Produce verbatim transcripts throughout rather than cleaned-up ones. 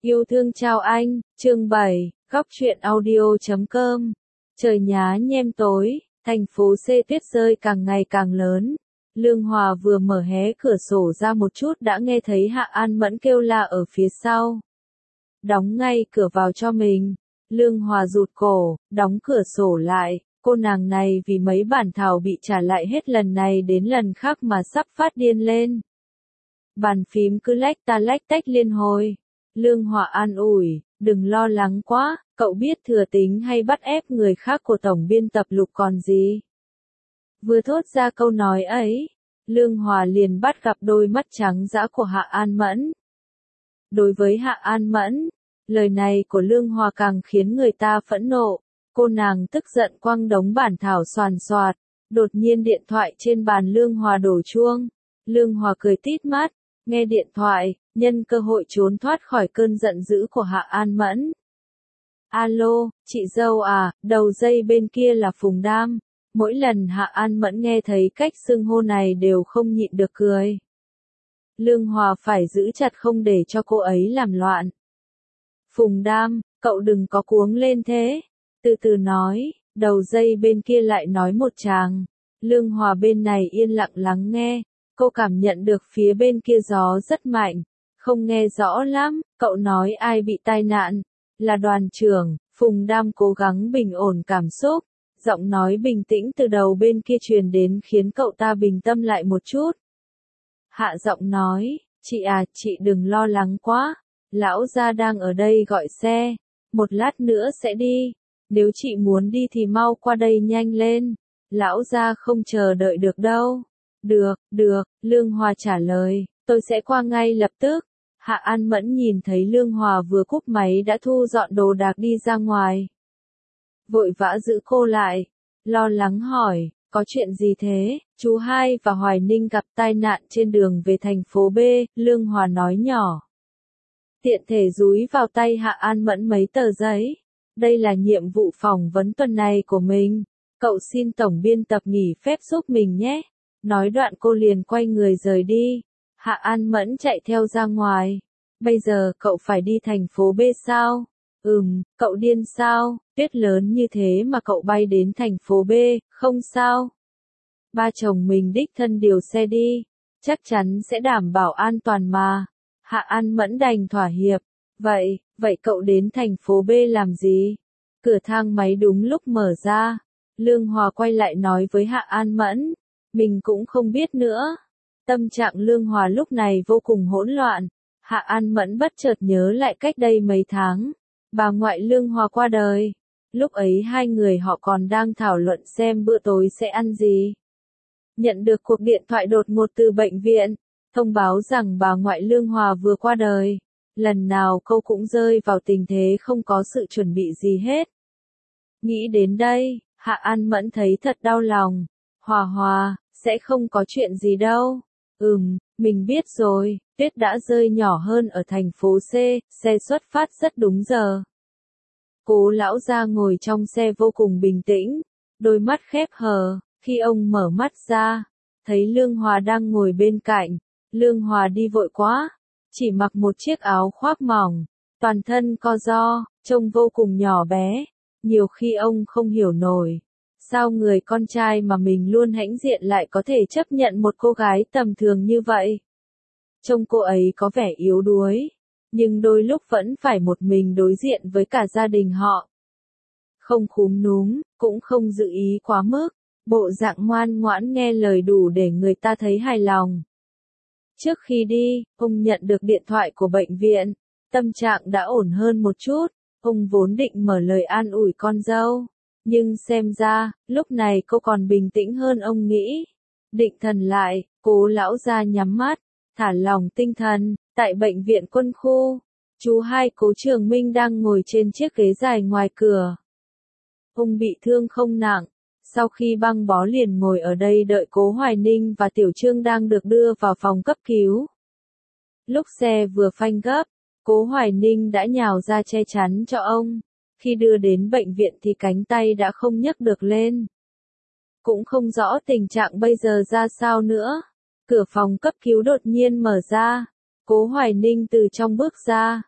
Yêu thương chào anh, chương bảy, góc truyện audio chấm com. Trời nhá nhem tối, thành phố C tuyết rơi càng ngày càng lớn. Lương Hòa vừa mở hé cửa sổ ra một chút đã nghe thấy Hạ An Mẫn kêu la ở phía sau. Đóng ngay cửa vào cho mình. Lương Hòa rụt cổ, đóng cửa sổ lại. Cô nàng này vì mấy bản thảo bị trả lại hết lần này đến lần khác mà sắp phát điên lên. Bàn phím cứ lách ta lách tách liên hồi. Lương Hòa an ủi, đừng lo lắng quá, cậu biết thừa tính hay bắt ép người khác của tổng biên tập Lục còn gì. Vừa thốt ra câu nói ấy, Lương Hòa liền bắt gặp đôi mắt trắng dã của Hạ An Mẫn. Đối với Hạ An Mẫn, lời này của Lương Hòa càng khiến người ta phẫn nộ. Cô nàng tức giận quăng đống bản thảo xoàn xoạt, đột nhiên điện thoại trên bàn Lương Hòa đổ chuông. Lương Hòa cười tít mắt, nghe điện thoại, nhân cơ hội trốn thoát khỏi cơn giận dữ của Hạ An Mẫn. Alo, chị dâu à, đầu dây bên kia là Phùng Đam. Mỗi lần Hạ An Mẫn nghe thấy cách xưng hô này đều không nhịn được cười. Lương Hòa phải giữ chặt không để cho cô ấy làm loạn. Phùng Đam, cậu đừng có cuống lên thế. Từ từ nói, đầu dây bên kia lại nói một tràng. Lương Hòa bên này yên lặng lắng nghe. Cô cảm nhận được phía bên kia gió rất mạnh. Không nghe rõ lắm, cậu nói ai bị tai nạn? Là đoàn trưởng. Phùng Đam cố gắng bình ổn cảm xúc. Giọng nói bình tĩnh từ đầu bên kia truyền đến khiến cậu ta bình tâm lại một chút. Hạ giọng nói, chị à, chị đừng lo lắng quá. Lão gia đang ở đây gọi xe. Một lát nữa sẽ đi. Nếu chị muốn đi thì mau qua đây nhanh lên. Lão gia không chờ đợi được đâu. Được, được, Lương Hòa trả lời, tôi sẽ qua ngay lập tức. Hạ An Mẫn nhìn thấy Lương Hòa vừa cúp máy đã thu dọn đồ đạc đi ra ngoài. Vội vã giữ cô lại, lo lắng hỏi, có chuyện gì thế? Chú Hai và Hoài Ninh gặp tai nạn trên đường về thành phố B, Lương Hòa nói nhỏ. Tiện thể dúi vào tay Hạ An Mẫn mấy tờ giấy. Đây là nhiệm vụ phỏng vấn tuần này của mình. Cậu xin tổng biên tập nghỉ phép giúp mình nhé. Nói đoạn cô liền quay người rời đi. Hạ An Mẫn chạy theo ra ngoài. Bây giờ cậu phải đi thành phố B sao? Ừm, cậu điên sao? Tuyết lớn như thế mà cậu bay đến thành phố B, không sao? Ba chồng mình đích thân điều xe đi. Chắc chắn sẽ đảm bảo an toàn mà. Hạ An Mẫn đành thỏa hiệp. Vậy, vậy cậu đến thành phố B làm gì? Cửa thang máy đúng lúc mở ra. Lương Hòa quay lại nói với Hạ An Mẫn. Mình cũng không biết nữa. Tâm trạng Lương Hòa lúc này vô cùng hỗn loạn. Hạ An Mẫn bất chợt nhớ lại cách đây mấy tháng. Bà ngoại Lương Hòa qua đời. Lúc ấy hai người họ còn đang thảo luận xem bữa tối sẽ ăn gì. Nhận được cuộc điện thoại đột ngột từ bệnh viện. Thông báo rằng bà ngoại Lương Hòa vừa qua đời. Lần nào cô cũng rơi vào tình thế không có sự chuẩn bị gì hết. Nghĩ đến đây, Hạ An Mẫn thấy thật đau lòng. Hòa Hòa, sẽ không có chuyện gì đâu. Ừm, mình biết rồi, tuyết đã rơi nhỏ hơn ở thành phố C, xe xuất phát rất đúng giờ. Cố lão gia ngồi trong xe vô cùng bình tĩnh, đôi mắt khép hờ, khi ông mở mắt ra, thấy Lương Hòa đang ngồi bên cạnh. Lương Hòa đi vội quá, chỉ mặc một chiếc áo khoác mỏng, toàn thân co ro, trông vô cùng nhỏ bé. Nhiều khi ông không hiểu nổi. Sao người con trai mà mình luôn hãnh diện lại có thể chấp nhận một cô gái tầm thường như vậy? Trông cô ấy có vẻ yếu đuối, nhưng đôi lúc vẫn phải một mình đối diện với cả gia đình họ. Không khúm núm, cũng không dự ý quá mức, bộ dạng ngoan ngoãn nghe lời đủ để người ta thấy hài lòng. Trước khi đi, ông nhận được điện thoại của bệnh viện, tâm trạng đã ổn hơn một chút, ông vốn định mở lời an ủi con dâu. Nhưng xem ra, lúc này cô còn bình tĩnh hơn ông nghĩ. Định thần lại, Cố lão gia nhắm mắt, thả lỏng tinh thần. Tại bệnh viện quân khu, chú Hai Cố Trường Minh đang ngồi trên chiếc ghế dài ngoài cửa. Ông bị thương không nặng, sau khi băng bó liền ngồi ở đây đợi Cố Hoài Ninh và Tiểu Trương đang được đưa vào phòng cấp cứu. Lúc xe vừa phanh gấp, Cố Hoài Ninh đã nhào ra che chắn cho ông. Khi đưa đến bệnh viện thì cánh tay đã không nhấc được lên. Cũng không rõ tình trạng bây giờ ra sao nữa. Cửa phòng cấp cứu đột nhiên mở ra. Cố Hoài Ninh từ trong bước ra.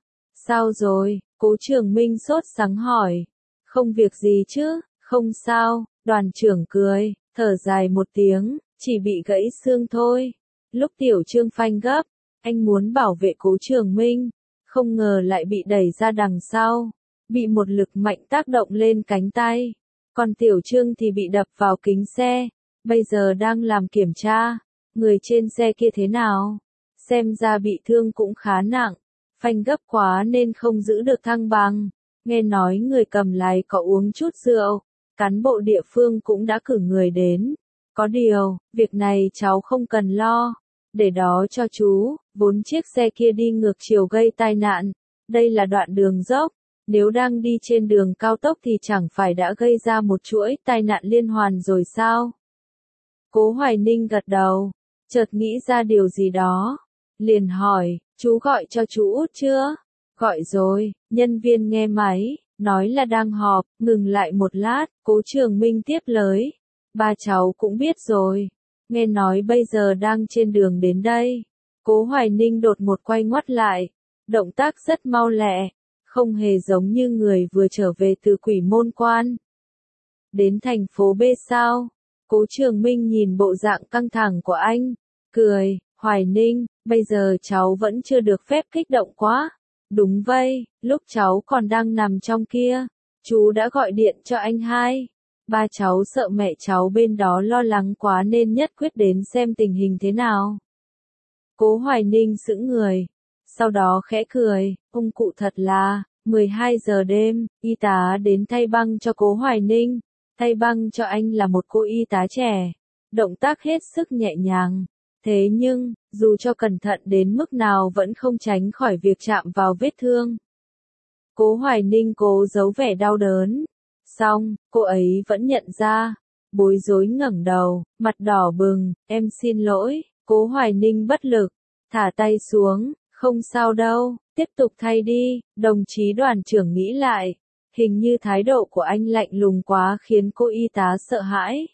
Sao rồi? Cố Trường Minh sốt sắng hỏi. Không việc gì chứ, không sao, đoàn trưởng cười, thở dài một tiếng, chỉ bị gãy xương thôi. Lúc Tiểu Trương phanh gấp, anh muốn bảo vệ Cố Trường Minh, không ngờ lại bị đẩy ra đằng sau, bị một lực mạnh tác động lên cánh tay. Còn Tiểu Trương thì bị đập vào kính xe, bây giờ đang làm kiểm tra, người trên xe kia thế nào? Xem ra bị thương cũng khá nặng, phanh gấp quá nên không giữ được thăng bằng. Nghe nói người cầm lái có uống chút rượu, cán bộ địa phương cũng đã cử người đến. Có điều, việc này cháu không cần lo, để đó cho chú, vốn chiếc xe kia đi ngược chiều gây tai nạn. Đây là đoạn đường dốc, nếu đang đi trên đường cao tốc thì chẳng phải đã gây ra một chuỗi tai nạn liên hoàn rồi sao? Cố Hoài Ninh gật đầu, chợt nghĩ ra điều gì đó, liền hỏi, chú gọi cho chú Út chưa? Gọi rồi, nhân viên nghe máy, nói là đang họp, ngừng lại một lát, Cố Trường Minh tiếp lời. Ba cháu cũng biết rồi, nghe nói bây giờ đang trên đường đến đây. Cố Hoài Ninh đột một quay ngoắt lại, động tác rất mau lẹ, không hề giống như người vừa trở về từ Quỷ Môn Quan. Đến thành phố B sao? Cố Trường Minh nhìn bộ dạng căng thẳng của anh, cười, Hoài Ninh, bây giờ cháu vẫn chưa được phép kích động quá. Đúng vậy, lúc cháu còn đang nằm trong kia, chú đã gọi điện cho anh hai. Ba cháu sợ mẹ cháu bên đó lo lắng quá nên nhất quyết đến xem tình hình thế nào. Cố Hoài Ninh sững người, sau đó khẽ cười, ông cụ thật là, mười hai giờ đêm, y tá đến thay băng cho Cố Hoài Ninh, thay băng cho anh là một cô y tá trẻ, động tác hết sức nhẹ nhàng. Thế nhưng, dù cho cẩn thận đến mức nào vẫn không tránh khỏi việc chạm vào vết thương. Cố Hoài Ninh cố giấu vẻ đau đớn. Xong, cô ấy vẫn nhận ra. Bối rối ngẩng đầu, mặt đỏ bừng, em xin lỗi. Cố Hoài Ninh bất lực, thả tay xuống, không sao đâu, tiếp tục thay đi. Đồng chí đoàn trưởng nghĩ lại, hình như thái độ của anh lạnh lùng quá khiến cô y tá sợ hãi.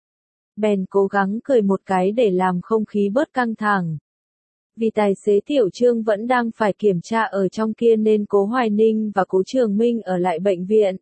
Bèn cố gắng cười một cái để làm không khí bớt căng thẳng. Vì tài xế Tiểu Trương vẫn đang phải kiểm tra ở trong kia nên Cố Hoài Ninh và Cố Trường Minh ở lại bệnh viện.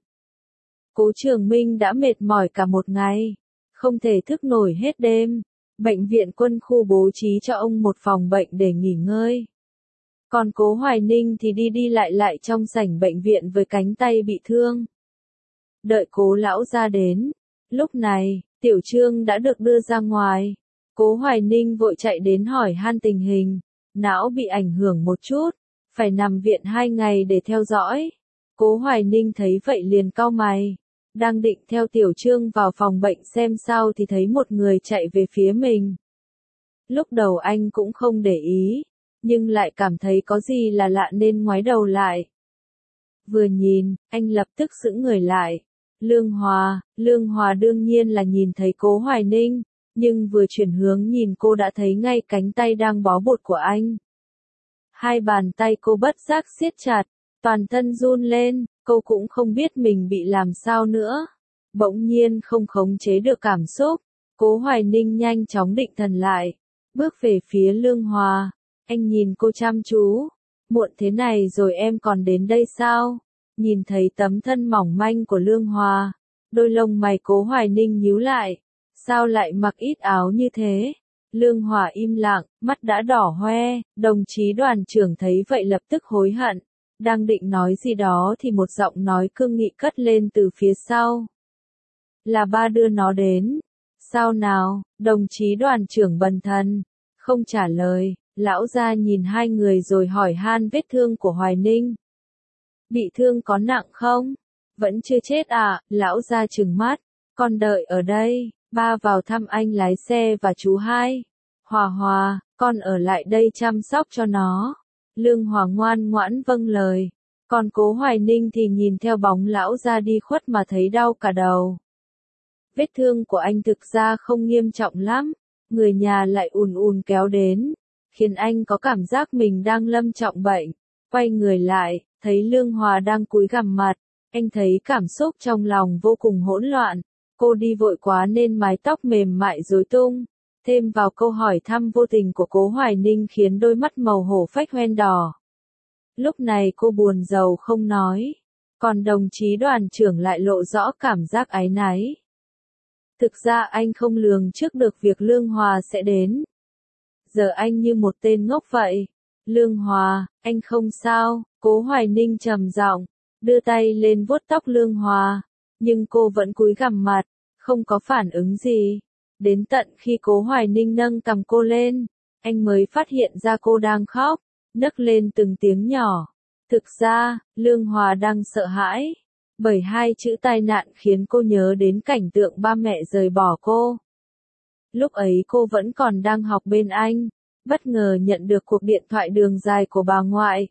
Cố Trường Minh đã mệt mỏi cả một ngày, không thể thức nổi hết đêm. Bệnh viện quân khu bố trí cho ông một phòng bệnh để nghỉ ngơi. Còn Cố Hoài Ninh thì đi đi lại lại trong sảnh bệnh viện với cánh tay bị thương. Đợi Cố lão ra đến. Lúc này, Tiểu Trương đã được đưa ra ngoài. Cố Hoài Ninh vội chạy đến hỏi han tình hình. Não bị ảnh hưởng một chút, phải nằm viện hai ngày để theo dõi. Cố Hoài Ninh thấy vậy liền cau mày. Đang định theo Tiểu Trương vào phòng bệnh xem sao thì thấy một người chạy về phía mình. Lúc đầu anh cũng không để ý, nhưng lại cảm thấy có gì là lạ nên ngoái đầu lại. Vừa nhìn, anh lập tức sững người lại. Lương Hòa, Lương Hòa đương nhiên là nhìn thấy Cố Hoài Ninh, nhưng vừa chuyển hướng nhìn cô đã thấy ngay cánh tay đang bó bột của anh. Hai bàn tay cô bất giác siết chặt, toàn thân run lên, cô cũng không biết mình bị làm sao nữa. Bỗng nhiên không khống chế được cảm xúc, Cố Hoài Ninh nhanh chóng định thần lại, bước về phía Lương Hòa. Anh nhìn cô chăm chú, muộn thế này rồi em còn đến đây sao? Nhìn thấy tấm thân mỏng manh của Lương Hòa, đôi lông mày Cố Hoài Ninh nhíu lại, sao lại mặc ít áo như thế? Lương Hòa im lặng, mắt đã đỏ hoe, đồng chí đoàn trưởng thấy vậy lập tức hối hận, đang định nói gì đó thì một giọng nói cương nghị cất lên từ phía sau. Là ba đưa nó đến. Sao nào? Đồng chí đoàn trưởng bần thần, không trả lời, lão gia nhìn hai người rồi hỏi han vết thương của Hoài Ninh. Bị thương có nặng không? Vẫn chưa chết à? Lão gia trừng mắt, con đợi ở đây, ba vào thăm anh lái xe và chú hai. Hòa Hòa, con ở lại đây chăm sóc cho nó. Lương Hòa ngoan ngoãn vâng lời, còn Cố Hoài Ninh thì nhìn theo bóng lão gia đi khuất mà thấy đau cả đầu. Vết thương của anh thực ra không nghiêm trọng lắm, người nhà lại ùn ùn kéo đến, khiến anh có cảm giác mình đang lâm trọng bệnh. Quay người lại, thấy Lương Hòa đang cúi gằm mặt, anh thấy cảm xúc trong lòng vô cùng hỗn loạn. Cô đi vội quá nên mái tóc mềm mại rối tung, thêm vào câu hỏi thăm vô tình của Cố Hoài Ninh khiến đôi mắt màu hổ phách hoen đỏ. Lúc này cô buồn rầu không nói, còn đồng chí đoàn trưởng lại lộ rõ cảm giác áy náy. Thực ra anh không lường trước được việc Lương Hòa sẽ đến. Giờ anh như một tên ngốc vậy. Lương Hòa, anh không sao, Cố Hoài Ninh trầm giọng, đưa tay lên vuốt tóc Lương Hòa, nhưng cô vẫn cúi gằm mặt, không có phản ứng gì. Đến tận khi Cố Hoài Ninh nâng cằm cô lên, anh mới phát hiện ra cô đang khóc, nấc lên từng tiếng nhỏ. Thực ra, Lương Hòa đang sợ hãi, bởi hai chữ tai nạn khiến cô nhớ đến cảnh tượng ba mẹ rời bỏ cô. Lúc ấy cô vẫn còn đang học bên anh, bất ngờ nhận được cuộc điện thoại đường dài của bà ngoại.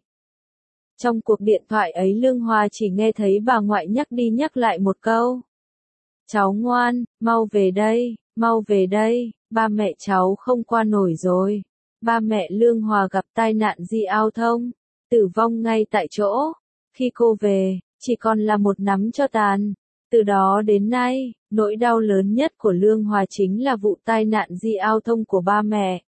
Trong cuộc điện thoại ấy Lương Hòa chỉ nghe thấy bà ngoại nhắc đi nhắc lại một câu. Cháu ngoan, mau về đây, mau về đây, ba mẹ cháu không qua nổi rồi. Ba mẹ Lương Hòa gặp tai nạn di ao thông, tử vong ngay tại chỗ. Khi cô về, chỉ còn là một nắm tro tàn. Từ đó đến nay, nỗi đau lớn nhất của Lương Hòa chính là vụ tai nạn di ao thông của ba mẹ.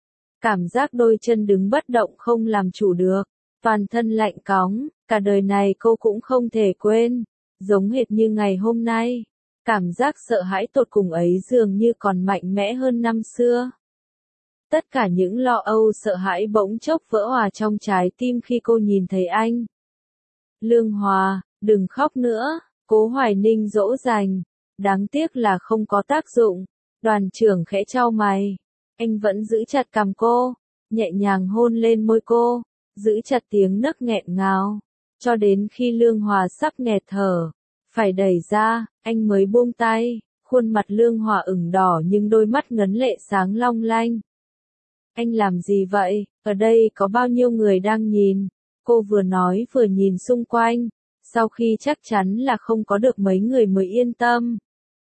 Cảm giác đôi chân đứng bất động không làm chủ được, toàn thân lạnh cóng, cả đời này cô cũng không thể quên, giống hệt như ngày hôm nay. Cảm giác sợ hãi tột cùng ấy dường như còn mạnh mẽ hơn năm xưa. Tất cả những lo âu sợ hãi bỗng chốc vỡ hòa trong trái tim khi cô nhìn thấy anh. Lương Hòa, đừng khóc nữa, Cố Hoài Ninh dỗ dành. Đáng tiếc là không có tác dụng. Đoàn trưởng khẽ chau mày. Anh vẫn giữ chặt cằm cô, nhẹ nhàng hôn lên môi cô, giữ chặt tiếng nấc nghẹn ngào. Cho đến khi Lương Hòa sắp nghẹt thở, phải đẩy ra, anh mới buông tay. Khuôn mặt Lương Hòa ửng đỏ nhưng đôi mắt ngấn lệ sáng long lanh. Anh làm gì vậy? Ở đây có bao nhiêu người đang nhìn? Cô vừa nói vừa nhìn xung quanh, sau khi chắc chắn là không có được mấy người mới yên tâm.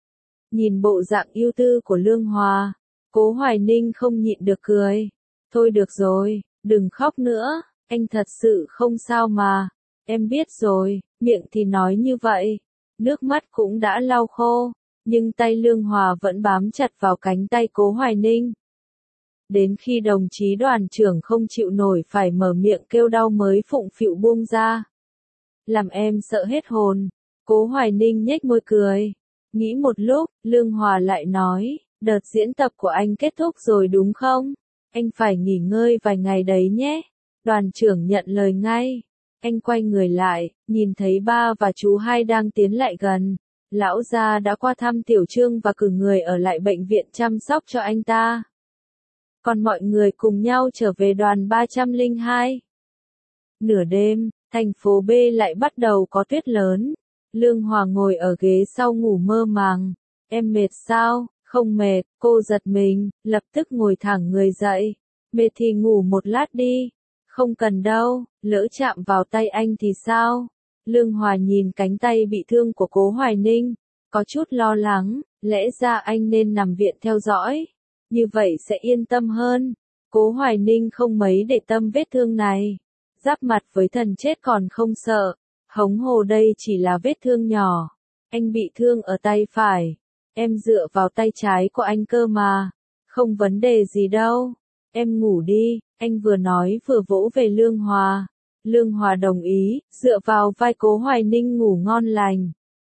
Nhìn bộ dạng ưu tư của Lương Hòa, Cố Hoài Ninh không nhịn được cười. Thôi được rồi, đừng khóc nữa, anh thật sự không sao mà. Em biết rồi, miệng thì nói như vậy, nước mắt cũng đã lau khô, nhưng tay Lương Hòa vẫn bám chặt vào cánh tay Cố Hoài Ninh. Đến khi đồng chí đoàn trưởng không chịu nổi phải mở miệng kêu đau mới phụng phịu buông ra. Làm em sợ hết hồn. Cố Hoài Ninh nhếch môi cười. Nghĩ một lúc, Lương Hòa lại nói, đợt diễn tập của anh kết thúc rồi đúng không? Anh phải nghỉ ngơi vài ngày đấy nhé. Đoàn trưởng nhận lời ngay. Anh quay người lại, nhìn thấy ba và chú hai đang tiến lại gần. Lão gia đã qua thăm Tiểu Trương và cử người ở lại bệnh viện chăm sóc cho anh ta. Còn mọi người cùng nhau trở về đoàn ba trăm lẻ hai. Nửa đêm, thành phố B lại bắt đầu có tuyết lớn. Lương Hòa ngồi ở ghế sau ngủ mơ màng. Em mệt sao? Không mệt, cô giật mình, lập tức ngồi thẳng người dậy. Mệt thì ngủ một lát đi. Không cần đâu, lỡ chạm vào tay anh thì sao? Lương Hòa nhìn cánh tay bị thương của Cố Hoài Ninh, có chút lo lắng, lẽ ra anh nên nằm viện theo dõi. Như vậy sẽ yên tâm hơn. Cố Hoài Ninh không mấy để tâm vết thương này. Giáp mặt với thần chết còn không sợ. Hống hồ đây chỉ là vết thương nhỏ. Anh bị thương ở tay phải. Em dựa vào tay trái của anh cơ mà. Không vấn đề gì đâu. Em ngủ đi. Anh vừa nói vừa vỗ về Lương Hòa. Lương Hòa đồng ý, dựa vào vai Cố Hoài Ninh ngủ ngon lành.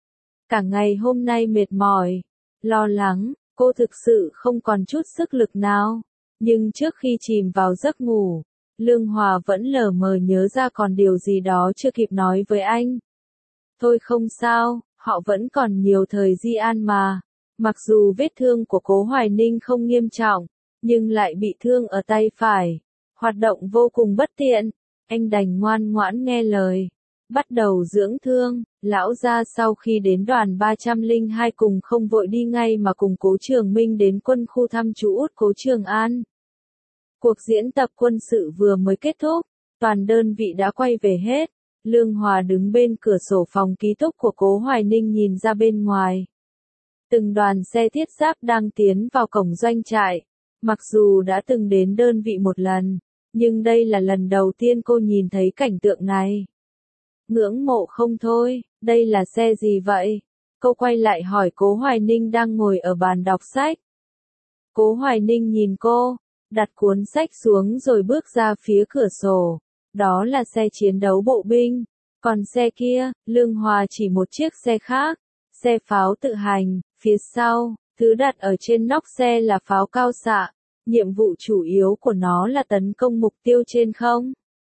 Cả ngày hôm nay mệt mỏi, lo lắng. Cô thực sự không còn chút sức lực nào. Nhưng trước khi chìm vào giấc ngủ, Lương Hòa vẫn lờ mờ nhớ ra còn điều gì đó chưa kịp nói với anh. Thôi không sao, họ vẫn còn nhiều thời di an mà. Mặc dù vết thương của Cố Hoài Ninh không nghiêm trọng, nhưng lại bị thương ở tay phải. Hoạt động vô cùng bất tiện. Anh đành ngoan ngoãn nghe lời. Bắt đầu dưỡng thương. Lão gia sau khi đến đoàn ba trăm lẻ hai cùng không vội đi ngay mà cùng Cố Trường Minh đến quân khu thăm chú út Cố Trường An. Cuộc diễn tập quân sự vừa mới kết thúc, toàn đơn vị đã quay về hết. Lương Hòa đứng bên cửa sổ phòng ký túc của Cố Hoài Ninh nhìn ra bên ngoài. Từng đoàn xe thiết giáp đang tiến vào cổng doanh trại. Mặc dù đã từng đến đơn vị một lần, nhưng đây là lần đầu tiên cô nhìn thấy cảnh tượng này. Ngưỡng mộ không thôi, đây là xe gì vậy? Cô quay lại hỏi Cố Hoài Ninh đang ngồi ở bàn đọc sách. Cố Hoài Ninh nhìn cô, đặt cuốn sách xuống rồi bước ra phía cửa sổ. đó là xe chiến đấu bộ binh. Còn xe kia, Lương Hòa chỉ một chiếc xe khác, xe pháo tự hành, phía sau, thứ đặt ở trên nóc xe là pháo cao xạ, nhiệm vụ chủ yếu của nó là tấn công mục tiêu trên không.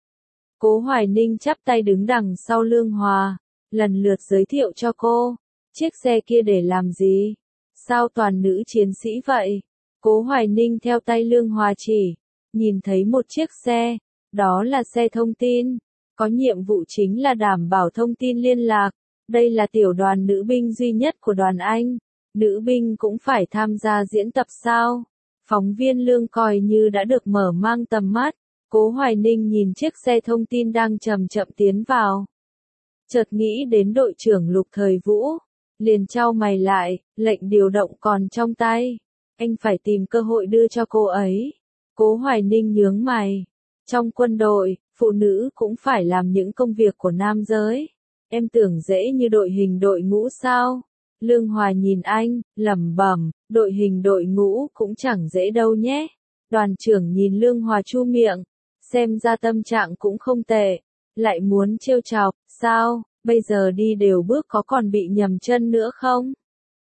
Cố Hoài Ninh chắp tay đứng đằng sau Lương Hòa, lần lượt giới thiệu cho cô, chiếc xe kia để làm gì? Sao toàn nữ chiến sĩ vậy? Cố Hoài Ninh theo tay Lương Hòa chỉ, nhìn thấy một chiếc xe, đó là xe thông tin, có nhiệm vụ chính là đảm bảo thông tin liên lạc, đây là tiểu đoàn nữ binh duy nhất của đoàn Anh, nữ binh cũng phải tham gia diễn tập sao? Phóng viên Lương coi như đã được mở mang tầm mắt, Cố Hoài Ninh nhìn chiếc xe thông tin đang chậm chậm tiến vào. Chợt nghĩ đến đội trưởng Lục Thời Vũ, liền chau mày lại, lệnh điều động còn trong tay, anh phải tìm cơ hội đưa cho cô ấy. Cố Hoài Ninh nhướng mày, trong quân đội, phụ nữ cũng phải làm những công việc của nam giới, em tưởng dễ như đội hình đội ngũ sao? Lương Hòa nhìn anh, lẩm bẩm, đội hình đội ngũ cũng chẳng dễ đâu nhé. Đoàn trưởng nhìn Lương Hòa chu miệng, xem ra tâm trạng cũng không tệ, lại muốn trêu chọc, sao, bây giờ đi đều bước có còn bị nhầm chân nữa không?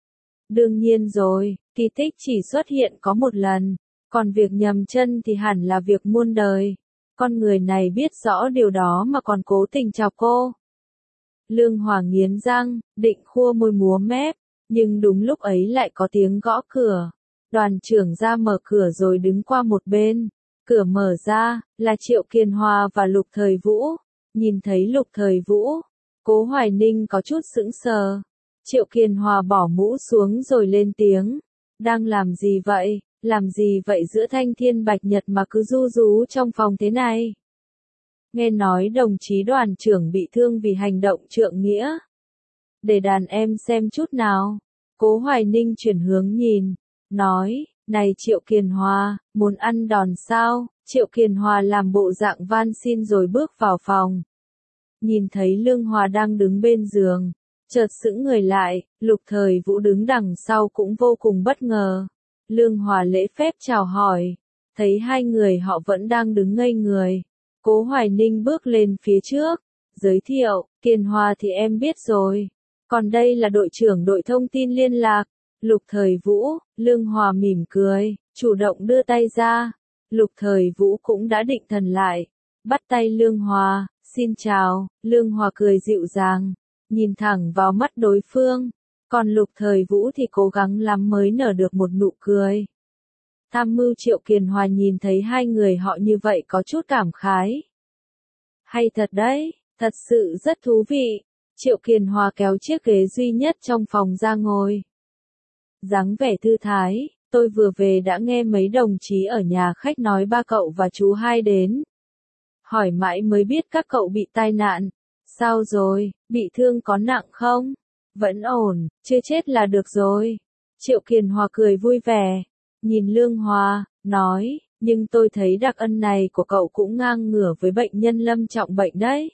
Đương nhiên rồi, kỳ tích chỉ xuất hiện có một lần, còn việc nhầm chân thì hẳn là việc muôn đời. Con người này biết rõ điều đó mà còn cố tình chọc cô. Lương Hòa nghiến răng, định khua môi múa mép, nhưng đúng lúc ấy lại có tiếng gõ cửa. Đoàn trưởng ra mở cửa rồi đứng qua một bên. Cửa mở ra, là Triệu Kiền Hòa và Lục Thời Vũ. Nhìn thấy Lục Thời Vũ, Cố Hoài Ninh có chút sững sờ. Triệu Kiền Hòa bỏ mũ xuống rồi lên tiếng. Đang làm gì vậy? Làm gì vậy giữa thanh thiên bạch nhật mà cứ ru rú trong phòng thế này? Nghe nói đồng chí đoàn trưởng bị thương vì hành động trượng nghĩa. Để đàn em xem chút nào. Cố Hoài Ninh chuyển hướng nhìn, nói, này Triệu Kiền Hòa, muốn ăn đòn sao? Triệu Kiền Hòa làm bộ dạng van xin rồi bước vào phòng. Nhìn thấy Lương Hòa đang đứng bên giường, chợt sững người lại, Lục Thời Vũ đứng đằng sau cũng vô cùng bất ngờ. Lương Hòa lễ phép chào hỏi, thấy hai người họ vẫn đang đứng ngây người. Cố Hoài Ninh bước lên phía trước, giới thiệu, Kiền Hòa thì em biết rồi, còn đây là đội trưởng đội thông tin liên lạc, Lục Thời Vũ. Lương Hòa mỉm cười, chủ động đưa tay ra, Lục Thời Vũ cũng đã định thần lại, bắt tay Lương Hòa, xin chào. Lương Hòa cười dịu dàng, nhìn thẳng vào mắt đối phương, còn Lục Thời Vũ thì cố gắng lắm mới nở được một nụ cười. Tham mưu Triệu Kiền Hòa nhìn thấy hai người họ như vậy có chút cảm khái. Hay thật đấy, thật sự rất thú vị. Triệu Kiền Hòa kéo chiếc ghế duy nhất trong phòng ra ngồi. Dáng vẻ thư thái, tôi vừa về đã nghe mấy đồng chí ở nhà khách nói ba cậu và chú hai đến. Hỏi mãi mới biết các cậu bị tai nạn. Sao rồi, bị thương có nặng không? Vẫn ổn, chưa chết là được rồi. Triệu Kiền Hòa cười vui vẻ, nhìn Lương Hòa, nói, nhưng tôi thấy đặc ân này của cậu cũng ngang ngửa với bệnh nhân lâm trọng bệnh đấy.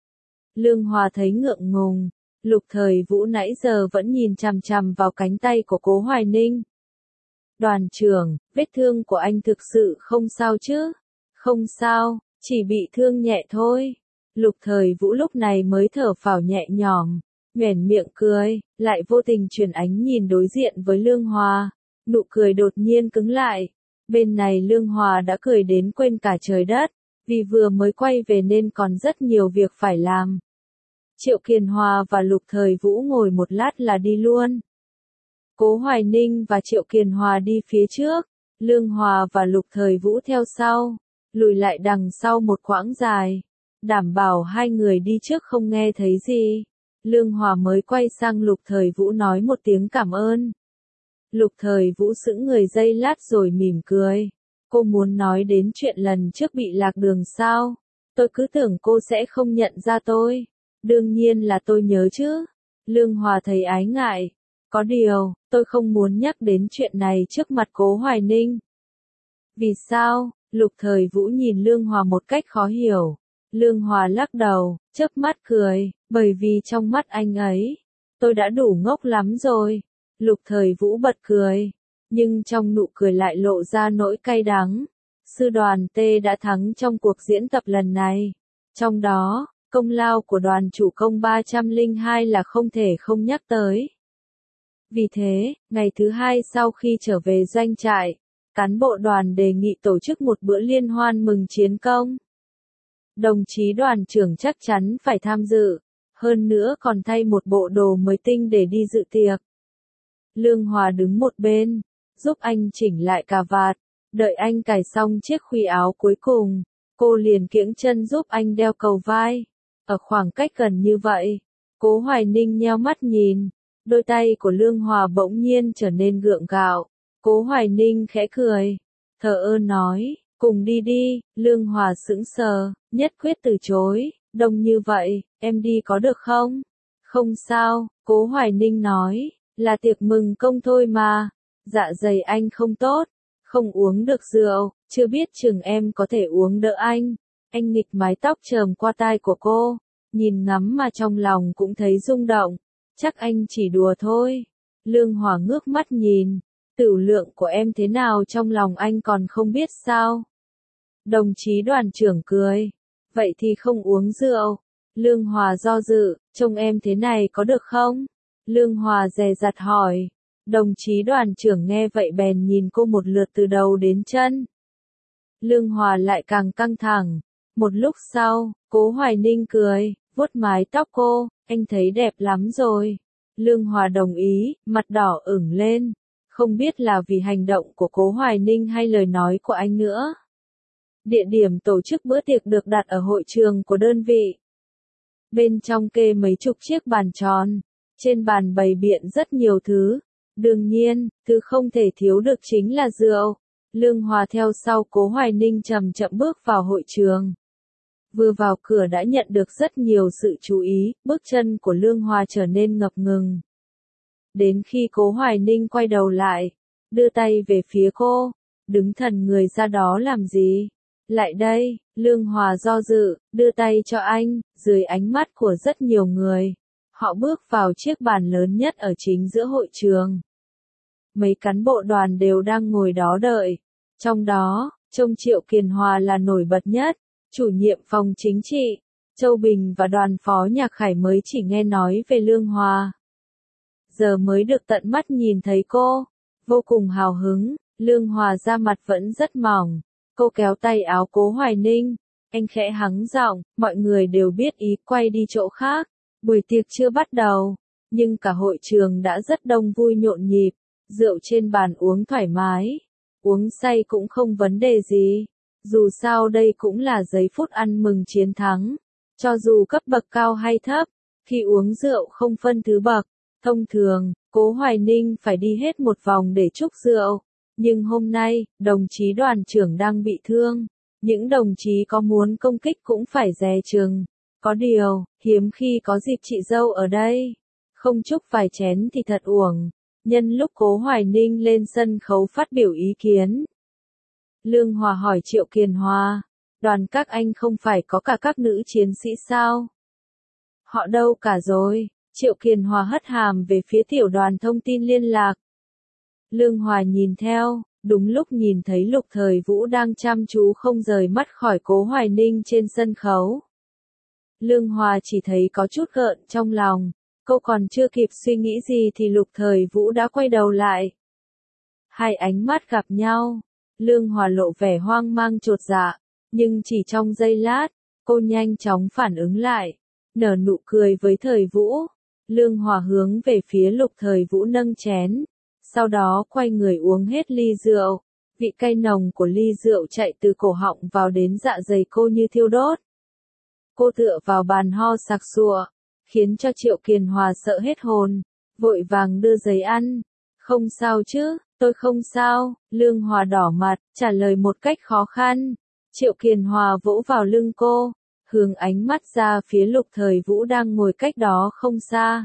Lương Hòa thấy ngượng ngùng, Lục Thời Vũ nãy giờ vẫn nhìn chằm chằm vào cánh tay của Cố Hoài Ninh. Đoàn trưởng, vết thương của anh thực sự không sao chứ? Không sao, chỉ bị thương nhẹ thôi. Lục Thời Vũ lúc này mới thở phào nhẹ nhõm, nhoẻn miệng cười, lại vô tình chuyển ánh nhìn đối diện với Lương Hòa. Nụ cười đột nhiên cứng lại. Bên này Lương Hòa đã cười đến quên cả trời đất, vì vừa mới quay về nên còn rất nhiều việc phải làm. Triệu Kiền Hòa và Lục Thời Vũ ngồi một lát là đi luôn. Cố Hoài Ninh và Triệu Kiền Hòa đi phía trước, Lương Hòa và Lục Thời Vũ theo sau, lùi lại đằng sau một quãng dài, đảm bảo hai người đi trước không nghe thấy gì. Lương Hòa mới quay sang Lục Thời Vũ nói một tiếng cảm ơn. Lục Thời Vũ sững người giây lát rồi mỉm cười. Cô muốn nói đến chuyện lần trước bị lạc đường sao? Tôi cứ tưởng cô sẽ không nhận ra tôi. Đương nhiên là tôi nhớ chứ. Lương Hòa thấy ái ngại. Có điều, tôi không muốn nhắc đến chuyện này trước mặt Cố Hoài Ninh. Vì sao? Lục Thời Vũ nhìn Lương Hòa một cách khó hiểu. Lương Hòa lắc đầu, chớp mắt cười, bởi vì trong mắt anh ấy, tôi đã đủ ngốc lắm rồi. Lục Thời Vũ bật cười, nhưng trong nụ cười lại lộ ra nỗi cay đắng. Sư đoàn T đã thắng trong cuộc diễn tập lần này. Trong đó, công lao của đoàn chủ công ba trăm lẻ hai là không thể không nhắc tới. Vì thế, ngày thứ hai sau khi trở về doanh trại, cán bộ đoàn đề nghị tổ chức một bữa liên hoan mừng chiến công. Đồng chí đoàn trưởng chắc chắn phải tham dự, hơn nữa còn thay một bộ đồ mới tinh để đi dự tiệc. Lương Hòa đứng một bên, giúp anh chỉnh lại cà vạt, đợi anh cài xong chiếc khuy áo cuối cùng, cô liền kiễng chân giúp anh đeo cầu vai. Ở khoảng cách gần như vậy, Cố Hoài Ninh nheo mắt nhìn, đôi tay của Lương Hòa bỗng nhiên trở nên gượng gạo. Cố Hoài Ninh khẽ cười, thờ ơ nói, cùng đi đi. Lương Hòa sững sờ, nhất quyết từ chối, đông như vậy, em đi có được không? Không sao, Cố Hoài Ninh nói, là tiệc mừng công thôi mà, dạ dày anh không tốt, không uống được rượu, chưa biết chừng em có thể uống đỡ anh. Anh nghịch mái tóc chờm qua tai của cô, nhìn ngắm mà trong lòng cũng thấy rung động, chắc anh chỉ đùa thôi. Lương Hòa ngước mắt nhìn, tửu lượng của em thế nào trong lòng anh còn không biết sao? Đồng chí đoàn trưởng cười, vậy thì không uống rượu. Lương Hòa do dự, trông em thế này có được không? Lương Hòa dè dặt hỏi. Đồng chí đoàn trưởng nghe vậy bèn nhìn cô một lượt từ đầu đến chân. Lương Hòa lại càng căng thẳng. Một lúc sau, Cố Hoài Ninh cười, vuốt mái tóc cô, anh thấy đẹp lắm rồi. Lương Hòa đồng ý, mặt đỏ ửng lên, không biết là vì hành động của Cố Hoài Ninh hay lời nói của anh nữa. Địa điểm tổ chức bữa tiệc được đặt ở hội trường của đơn vị. Bên trong kê mấy chục chiếc bàn tròn, trên bàn bày biện rất nhiều thứ. Đương nhiên, thứ không thể thiếu được chính là rượu. Lương Hòa theo sau Cố Hoài Ninh chậm chậm bước vào hội trường. Vừa vào cửa đã nhận được rất nhiều sự chú ý, bước chân của Lương Hòa trở nên ngập ngừng. Đến khi Cố Hoài Ninh quay đầu lại, đưa tay về phía cô, đứng thần người ra đó làm gì? Lại đây. Lương Hòa do dự, đưa tay cho anh, dưới ánh mắt của rất nhiều người. Họ bước vào chiếc bàn lớn nhất ở chính giữa hội trường. Mấy cán bộ đoàn đều đang ngồi đó đợi. Trong đó, trông Triệu Kiền Hòa là nổi bật nhất, chủ nhiệm phòng chính trị. Châu Bình và đoàn phó Nhạc Khải mới chỉ nghe nói về Lương Hòa. Giờ mới được tận mắt nhìn thấy cô, vô cùng hào hứng. Lương Hòa da mặt vẫn rất mỏng. Cô kéo tay áo Cố Hoài Ninh, anh khẽ hắng giọng, mọi người đều biết ý, quay đi chỗ khác. Buổi tiệc chưa bắt đầu, nhưng cả hội trường đã rất đông vui nhộn nhịp, rượu trên bàn uống thoải mái, uống say cũng không vấn đề gì. Dù sao đây cũng là giây phút ăn mừng chiến thắng, cho dù cấp bậc cao hay thấp, khi uống rượu không phân thứ bậc. Thông thường, Cố Hoài Ninh phải đi hết một vòng để chúc rượu. Nhưng hôm nay, đồng chí đoàn trưởng đang bị thương. Những đồng chí có muốn công kích cũng phải dè chừng. Có điều, hiếm khi có dịp chị dâu ở đây. Không chúc vài chén thì thật uổng. Nhân lúc Cố Hoài Ninh lên sân khấu phát biểu ý kiến. Lương Hòa hỏi Triệu Kiền Hòa, đoàn các anh không phải có cả các nữ chiến sĩ sao? Họ đâu cả rồi? Triệu Kiền Hòa hất hàm về phía tiểu đoàn thông tin liên lạc. Lương Hòa nhìn theo, đúng lúc nhìn thấy Lục Thời Vũ đang chăm chú không rời mắt khỏi Cố Hoài Ninh trên sân khấu. Lương Hòa chỉ thấy có chút gợn trong lòng, cô còn chưa kịp suy nghĩ gì thì Lục Thời Vũ đã quay đầu lại. Hai ánh mắt gặp nhau, Lương Hòa lộ vẻ hoang mang chột dạ, nhưng chỉ trong giây lát, cô nhanh chóng phản ứng lại, nở nụ cười với Thời Vũ. Lương Hòa hướng về phía Lục Thời Vũ nâng chén. Sau đó quay người uống hết ly rượu, vị cay nồng của ly rượu chạy từ cổ họng vào đến dạ dày cô như thiêu đốt. Cô tựa vào bàn ho sặc sụa, khiến cho Triệu Kiền Hòa sợ hết hồn, vội vàng đưa giấy ăn. Không sao chứ, tôi không sao. Lương Hòa đỏ mặt, trả lời một cách khó khăn. Triệu Kiền Hòa vỗ vào lưng cô, hướng ánh mắt ra phía Lục Thời Vũ đang ngồi cách đó không xa.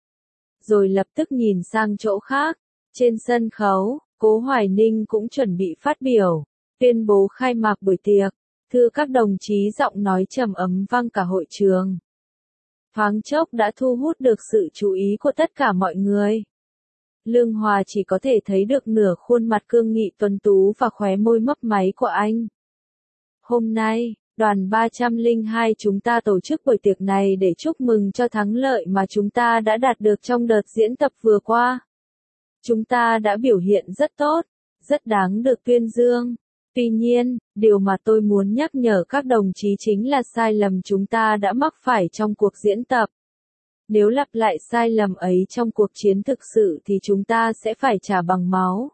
Rồi lập tức nhìn sang chỗ khác. Trên sân khấu, Cố Hoài Ninh cũng chuẩn bị phát biểu, tuyên bố khai mạc buổi tiệc. Thưa các đồng chí, giọng nói trầm ấm vang cả hội trường. Thoáng chốc đã thu hút được sự chú ý của tất cả mọi người. Lương Hòa chỉ có thể thấy được nửa khuôn mặt cương nghị tuấn tú và khóe môi mấp máy của anh. Hôm nay, Đoàn ba trăm lẻ hai chúng ta tổ chức buổi tiệc này để chúc mừng cho thắng lợi mà chúng ta đã đạt được trong đợt diễn tập vừa qua. Chúng ta đã biểu hiện rất tốt, rất đáng được tuyên dương. Tuy nhiên, điều mà tôi muốn nhắc nhở các đồng chí chính là sai lầm chúng ta đã mắc phải trong cuộc diễn tập. Nếu lặp lại sai lầm ấy trong cuộc chiến thực sự thì chúng ta sẽ phải trả bằng máu.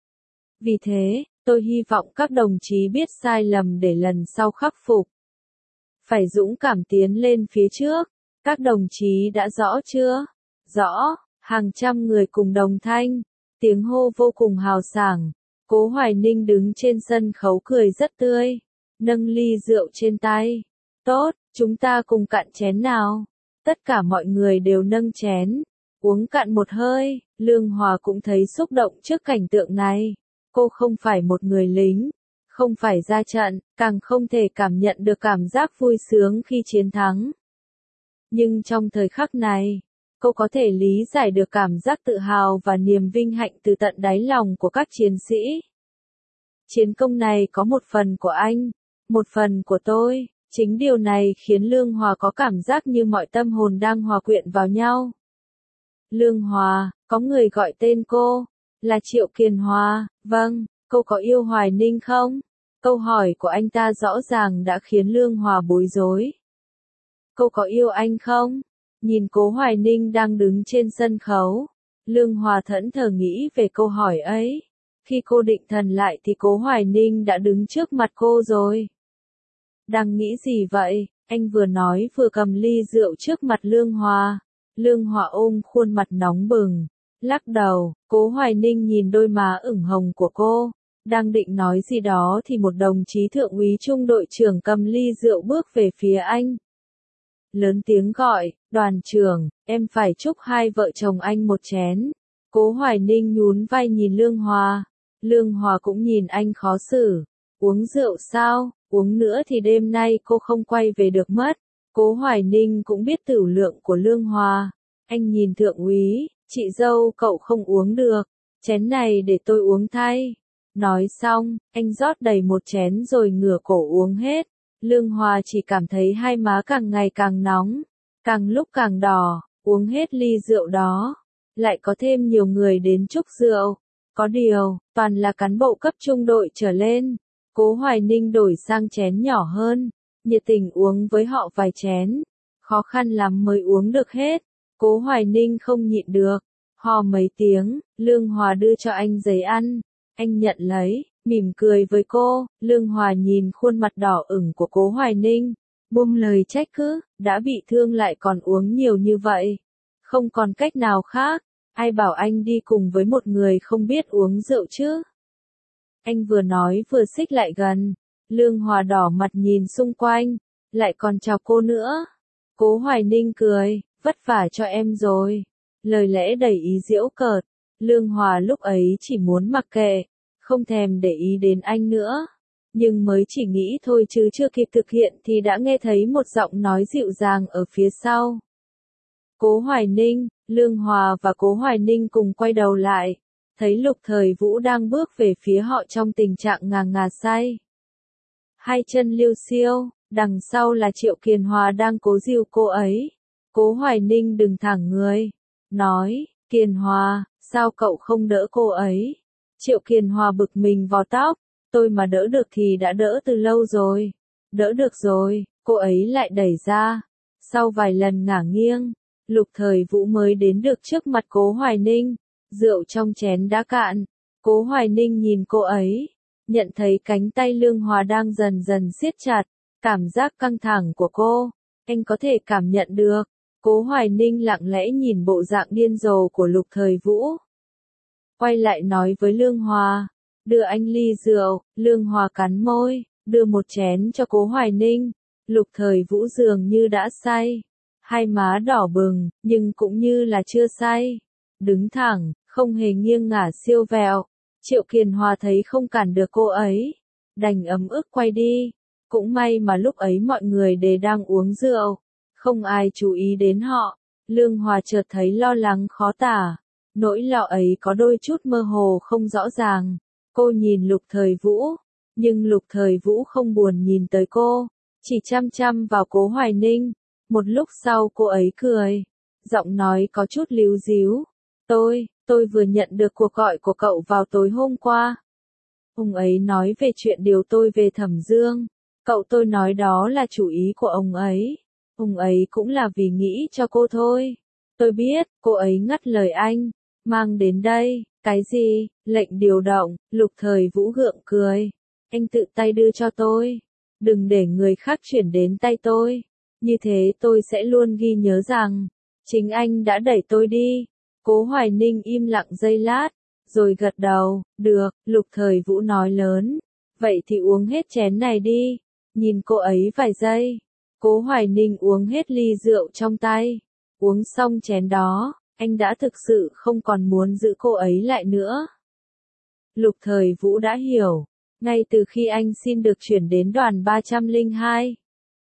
Vì thế, tôi hy vọng các đồng chí biết sai lầm để lần sau khắc phục. Phải dũng cảm tiến lên phía trước. Các đồng chí đã rõ chưa? Rõ, hàng trăm người cùng đồng thanh. Tiếng hô vô cùng hào sảng. Cố Hoài Ninh đứng trên sân khấu cười rất tươi. Nâng ly rượu trên tay. Tốt, chúng ta cùng cạn chén nào. Tất cả mọi người đều nâng chén. Uống cạn một hơi. Lương Hòa cũng thấy xúc động trước cảnh tượng này. Cô không phải một người lính, không phải ra trận, càng không thể cảm nhận được cảm giác vui sướng khi chiến thắng. Nhưng trong thời khắc này, cô có thể lý giải được cảm giác tự hào và niềm vinh hạnh từ tận đáy lòng của các chiến sĩ. Chiến công này có một phần của anh, một phần của tôi, chính điều này khiến Lương Hòa có cảm giác như mọi tâm hồn đang hòa quyện vào nhau. Lương Hòa, có người gọi tên cô. Là Triệu Kiền Hòa, vâng, cô có yêu Hoài Ninh không? Câu hỏi của anh ta rõ ràng đã khiến Lương Hòa bối rối. Cô có yêu anh không? Nhìn Cố Hoài Ninh đang đứng trên sân khấu. Lương Hòa thẫn thờ nghĩ về câu hỏi ấy. Khi cô định thần lại thì Cố Hoài Ninh đã đứng trước mặt cô rồi. Đang nghĩ gì vậy? Anh vừa nói vừa cầm ly rượu trước mặt Lương Hòa. Lương Hòa ôm khuôn mặt nóng bừng. Lắc đầu, Cố Hoài Ninh nhìn đôi má ửng hồng của cô, đang định nói gì đó thì một đồng chí thượng úy trung đội trưởng cầm ly rượu bước về phía anh. Lớn tiếng gọi, đoàn trưởng, em phải chúc hai vợ chồng anh một chén. Cố Hoài Ninh nhún vai nhìn Lương Hòa. Lương Hòa cũng nhìn anh khó xử. Uống rượu sao, uống nữa thì đêm nay cô không quay về được mất. Cố Hoài Ninh cũng biết tửu lượng của Lương Hòa. Anh nhìn thượng úy. Chị dâu cậu không uống được, chén này để tôi uống thay. Nói xong, anh rót đầy một chén rồi ngửa cổ uống hết. Lương Hòa chỉ cảm thấy hai má càng ngày càng nóng, càng lúc càng đỏ, uống hết ly rượu đó. Lại có thêm nhiều người đến chúc rượu. Có điều, toàn là cán bộ cấp trung đội trở lên. Cố Hoài Ninh đổi sang chén nhỏ hơn, nhiệt tình uống với họ vài chén. Khó khăn lắm mới uống được hết. Cố Hoài Ninh không nhịn được, hò mấy tiếng, Lương Hòa đưa cho anh giấy ăn, anh nhận lấy, mỉm cười với cô. Lương Hòa nhìn khuôn mặt đỏ ửng của Cố Hoài Ninh, buông lời trách cứ, đã bị thương lại còn uống nhiều như vậy, không còn cách nào khác, ai bảo anh đi cùng với một người không biết uống rượu chứ. Anh vừa nói vừa xích lại gần, Lương Hòa đỏ mặt nhìn xung quanh, lại còn chào cô nữa. Cố Hoài Ninh cười. Vất vả cho em rồi. Lời lẽ đầy ý giễu cợt. Lương Hòa lúc ấy chỉ muốn mặc kệ, không thèm để ý đến anh nữa. Nhưng mới chỉ nghĩ thôi chứ chưa kịp thực hiện thì đã nghe thấy một giọng nói dịu dàng ở phía sau. Cố Hoài Ninh, Lương Hòa và Cố Hoài Ninh cùng quay đầu lại. Thấy Lục Thời Vũ đang bước về phía họ trong tình trạng ngà ngà say. Hai chân liêu xiêu, đằng sau là Triệu Kiền Hòa đang cố dìu cô ấy. Cố Hoài Ninh đứng thẳng người, nói, Kiền Hòa, sao cậu không đỡ cô ấy? Triệu Kiền Hòa bực mình vò tóc, tôi mà đỡ được thì đã đỡ từ lâu rồi. Đỡ được rồi, cô ấy lại đẩy ra. Sau vài lần ngả nghiêng, Lục Thời Vũ mới đến được trước mặt Cố Hoài Ninh. Rượu trong chén đã cạn. Cố Hoài Ninh nhìn cô ấy, nhận thấy cánh tay Lương Hòa đang dần dần siết chặt. Cảm giác căng thẳng của cô, anh có thể cảm nhận được. Cố Hoài Ninh lặng lẽ nhìn bộ dạng điên rồ của Lục Thời Vũ. Quay lại nói với Lương Hòa, đưa anh ly rượu. Lương Hòa cắn môi, đưa một chén cho Cố Hoài Ninh. Lục Thời Vũ dường như đã say, hai má đỏ bừng, nhưng cũng như là chưa say. Đứng thẳng, không hề nghiêng ngả siêu vẹo. Triệu Kiền Hòa thấy không cản được cô ấy, đành ấm ức quay đi. Cũng may mà lúc ấy mọi người đều đang uống rượu, không ai chú ý đến họ. Lương Hòa chợt thấy lo lắng khó tả. Nỗi lo ấy có đôi chút mơ hồ không rõ ràng. Cô nhìn Lục Thời Vũ, nhưng Lục Thời Vũ không buồn nhìn tới cô, chỉ chăm chăm vào Cố Hoài Ninh. Một lúc sau cô ấy cười, giọng nói có chút líu díu. Tôi, tôi vừa nhận được cuộc gọi của cậu vào tối hôm qua. Ông ấy nói về chuyện điều tôi về Thẩm Dương. Cậu tôi nói đó là chủ ý của ông ấy. Ông ấy cũng là vì nghĩ cho cô thôi. Tôi biết, cô ấy ngắt lời anh. Mang đến đây, cái gì, lệnh điều động, Lục Thời Vũ gượng cười. Anh tự tay đưa cho tôi. Đừng để người khác chuyển đến tay tôi. Như thế tôi sẽ luôn ghi nhớ rằng, chính anh đã đẩy tôi đi. Cố Hoài Ninh im lặng giây lát, rồi gật đầu, được, Lục Thời Vũ nói lớn. Vậy thì uống hết chén này đi. Nhìn cô ấy vài giây. Cố Hoài Ninh uống hết ly rượu trong tay. Uống xong chén đó, anh đã thực sự không còn muốn giữ cô ấy lại nữa. Lục Thời Vũ đã hiểu, ngay từ khi anh xin được chuyển đến đoàn ba không hai.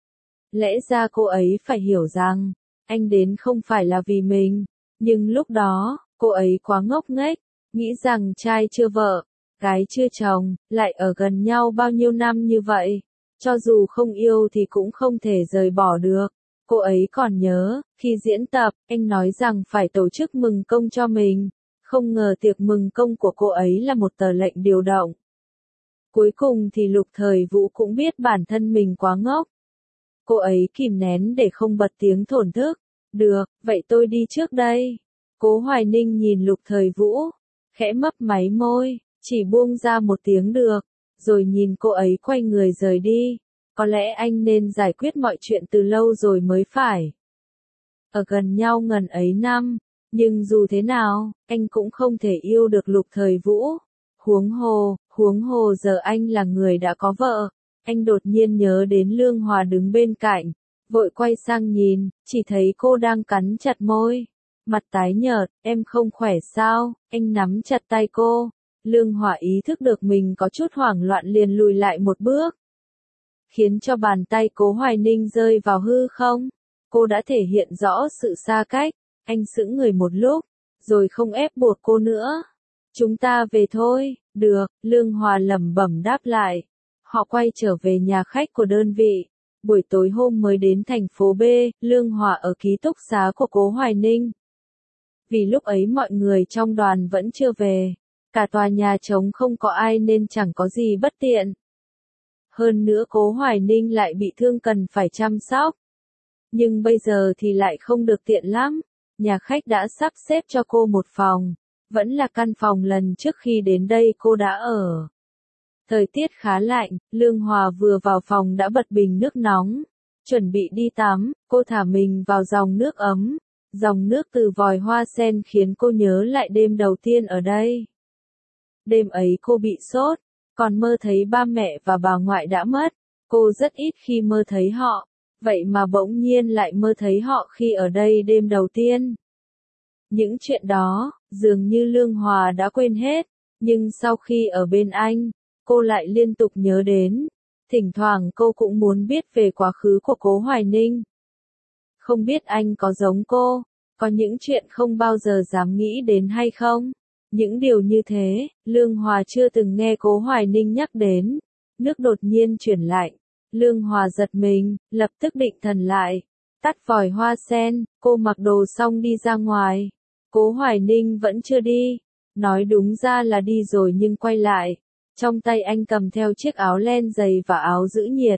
Lẽ ra cô ấy phải hiểu rằng, anh đến không phải là vì mình, nhưng lúc đó, cô ấy quá ngốc nghếch, nghĩ rằng trai chưa vợ, gái chưa chồng, lại ở gần nhau bao nhiêu năm như vậy, cho dù không yêu thì cũng không thể rời bỏ được. Cô ấy còn nhớ, khi diễn tập, anh nói rằng phải tổ chức mừng công cho mình, không ngờ tiệc mừng công của cô ấy là một tờ lệnh điều động. Cuối cùng thì Lục Thời Vũ cũng biết bản thân mình quá ngốc. Cô ấy kìm nén để không bật tiếng thổn thức. Được, vậy tôi đi trước đây. Cố Hoài Ninh nhìn Lục Thời Vũ, khẽ mấp máy môi, chỉ buông ra một tiếng được, rồi nhìn cô ấy quay người rời đi. Có lẽ anh nên giải quyết mọi chuyện từ lâu rồi mới phải. Ở gần nhau ngần ấy năm, nhưng dù thế nào, anh cũng không thể yêu được Lục Thời Vũ. Huống hồ, huống hồ giờ anh là người đã có vợ. Anh đột nhiên nhớ đến Lương Hòa đứng bên cạnh, vội quay sang nhìn, chỉ thấy cô đang cắn chặt môi. Mặt tái nhợt, em không khỏe sao, anh nắm chặt tay cô. Lương Hòa ý thức được mình có chút hoảng loạn liền lùi lại một bước, khiến cho bàn tay Cố Hoài Ninh rơi vào hư không. Cô đã thể hiện rõ sự xa cách, anh sững người một lúc, rồi không ép buộc cô nữa. Chúng ta về thôi, được, Lương Hòa lẩm bẩm đáp lại. Họ quay trở về nhà khách của đơn vị. Buổi tối hôm mới đến thành phố B, Lương Hòa ở ký túc xá của Cố Hoài Ninh. Vì lúc ấy mọi người trong đoàn vẫn chưa về, cả tòa nhà trống không có ai nên chẳng có gì bất tiện. Hơn nữa Cố Hoài Ninh lại bị thương cần phải chăm sóc. Nhưng bây giờ thì lại không được tiện lắm. Nhà khách đã sắp xếp cho cô một phòng, vẫn là căn phòng lần trước khi đến đây cô đã ở. Thời tiết khá lạnh, Lương Hòa vừa vào phòng đã bật bình nước nóng, chuẩn bị đi tắm, cô thả mình vào dòng nước ấm. Dòng nước từ vòi hoa sen khiến cô nhớ lại đêm đầu tiên ở đây. Đêm ấy cô bị sốt, còn mơ thấy ba mẹ và bà ngoại đã mất. Cô rất ít khi mơ thấy họ, vậy mà bỗng nhiên lại mơ thấy họ khi ở đây đêm đầu tiên. Những chuyện đó, dường như Lương Hòa đã quên hết, nhưng sau khi ở bên anh, cô lại liên tục nhớ đến. Thỉnh thoảng cô cũng muốn biết về quá khứ của Cố Hoài Ninh. Không biết anh có giống cô, có những chuyện không bao giờ dám nghĩ đến hay không? Những điều như thế, Lương Hòa chưa từng nghe Cố Hoài Ninh nhắc đến. Nước đột nhiên chuyển lạnh, Lương Hòa giật mình, lập tức định thần lại. Tắt vòi hoa sen, cô mặc đồ xong đi ra ngoài. Cố Hoài Ninh vẫn chưa đi, nói đúng ra là đi rồi nhưng quay lại. Trong tay anh cầm theo chiếc áo len dày và áo giữ nhiệt.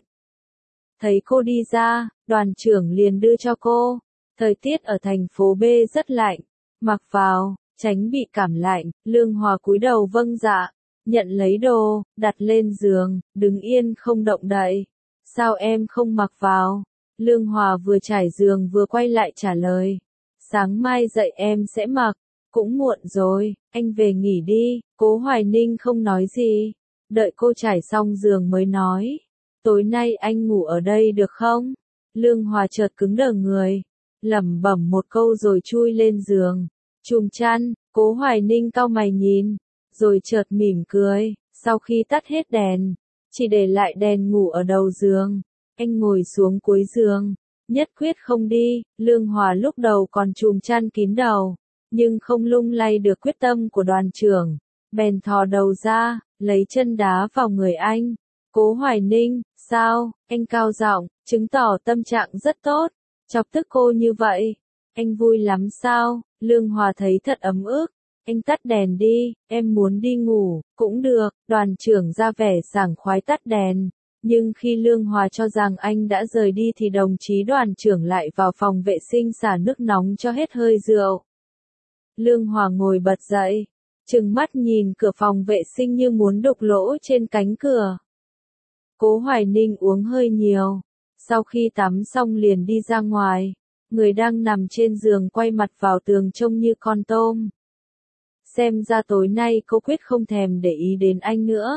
Thấy cô đi ra, đoàn trưởng liền đưa cho cô. Thời tiết ở thành phố B rất lạnh, mặc vào, tránh bị cảm lạnh. Lương Hòa cúi đầu vâng dạ, nhận lấy đồ, đặt lên giường, đứng yên không động đậy. Sao em không mặc vào? Lương Hòa vừa trải giường vừa quay lại trả lời. Sáng mai dậy em sẽ mặc, cũng muộn rồi, anh về nghỉ đi. Cố Hoài Ninh không nói gì, đợi cô trải xong giường mới nói. Tối nay anh ngủ ở đây được không? Lương Hòa chợt cứng đờ người, lẩm bẩm một câu rồi chui lên giường, chùm chăn. Cố Hoài Ninh cau mày nhìn, rồi chợt mỉm cười. Sau khi tắt hết đèn, chỉ để lại đèn ngủ ở đầu giường, anh ngồi xuống cuối giường, nhất quyết không đi. Lương Hòa lúc đầu còn chùm chăn kín đầu, nhưng không lung lay được quyết tâm của đoàn trưởng, bèn thò đầu ra, lấy chân đá vào người anh. Cố Hoài Ninh, sao? Anh cao giọng, chứng tỏ tâm trạng rất tốt. Chọc tức cô như vậy. Anh vui lắm sao? Lương Hòa thấy thật ấm ức. Anh tắt đèn đi, em muốn đi ngủ, cũng được. Đoàn trưởng ra vẻ sảng khoái tắt đèn. Nhưng khi Lương Hòa cho rằng anh đã rời đi thì đồng chí đoàn trưởng lại vào phòng vệ sinh xả nước nóng cho hết hơi rượu. Lương Hòa ngồi bật dậy, trừng mắt nhìn cửa phòng vệ sinh như muốn đục lỗ trên cánh cửa. Cố Hoài Ninh uống hơi nhiều, sau khi tắm xong liền đi ra ngoài, người đang nằm trên giường quay mặt vào tường trông như con tôm. Xem ra tối nay cô quyết không thèm để ý đến anh nữa.